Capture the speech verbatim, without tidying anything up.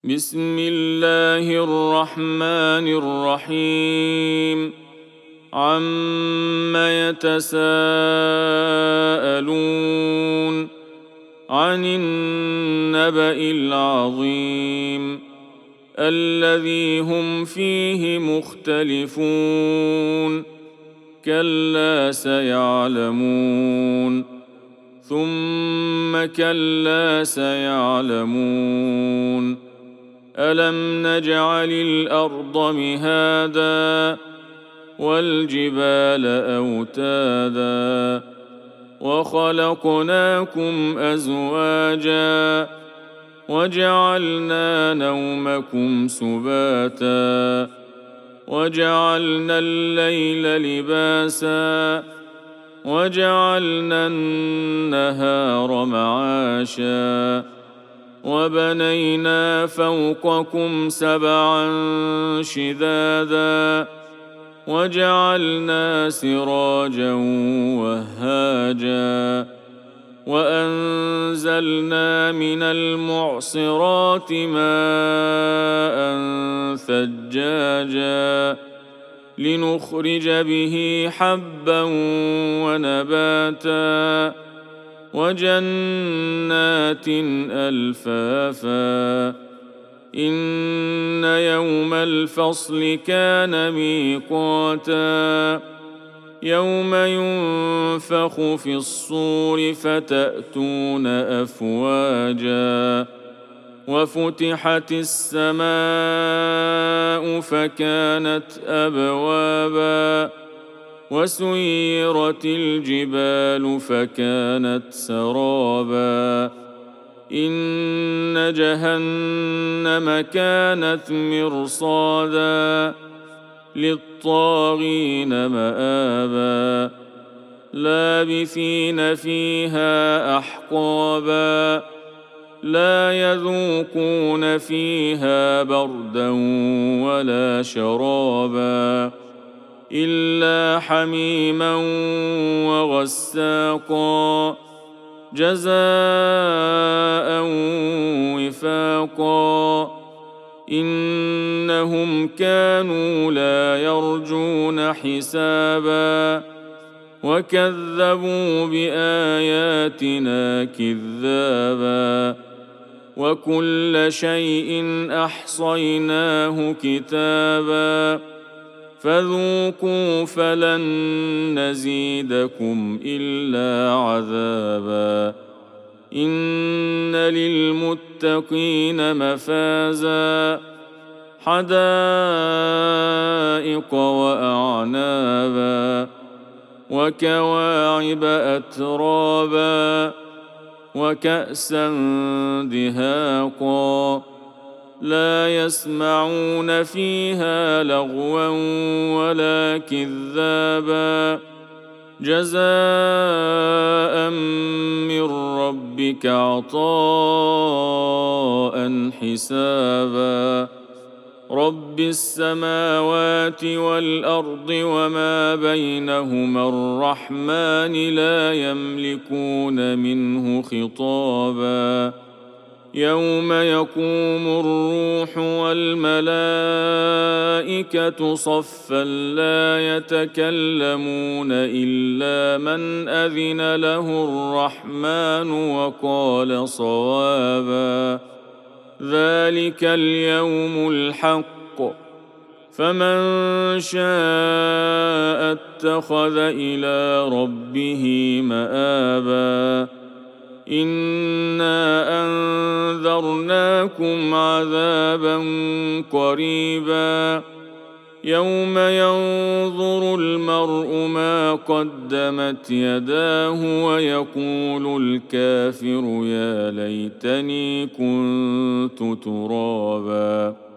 بسم الله الرحمن الرحيم عم يتساءلون عن النبأ العظيم الذي هم فيه مختلفون كلا سيعلمون ثم كلا سيعلمون ألم نجعل الأرض مهادا والجبال أوتادا وخلقناكم أزواجا وجعلنا نومكم سباتا وجعلنا الليل لباسا وجعلنا النهار معاشا وبنينا فوقكم سبعا شدادا وجعلنا سراجا وهاجا وأنزلنا من المعصرات ماء ثجاجا لنخرج به حبا ونباتا وجنات ألفافا إن يوم الفصل كان ميقاتا يوم ينفخ في الصور فتأتون أفواجا وفتحت السماء فكانت أبوابا وسيرت الجبال فكانت سرابا إن جهنم كانت مرصادا للطاغين مآبا لابثين فيها أحقابا لا يذوقون فيها بردا ولا شرابا إلا حميما وغساقا جزاء وفاقا إنهم كانوا لا يرجون حسابا وكذبوا بآياتنا كذابا وكل شيء أحصيناه كتابا فذوقوا فلن نزيدكم إلا عذابا إن للمتقين مفازا حدائق وأعنابا وكواعب أترابا وكأسا دهاقا لا يسمعون فيها لغوا ولا كذابا جزاء من ربك عطاء حسابا رب السماوات والأرض وما بينهما الرحمن لا يملكون منه خطابا يوم يقوم الروح والملائكة صفا لا يتكلمون إلا من أذن له الرحمن وقال صوابا ذلك اليوم الحق فمن شاء اتخذ إلى ربه مآبا إنا أنذرناكم عذابا قريبا يوم ينظر المرء ما قدمت يداه ويقول الكافر يا ليتني كنت ترابا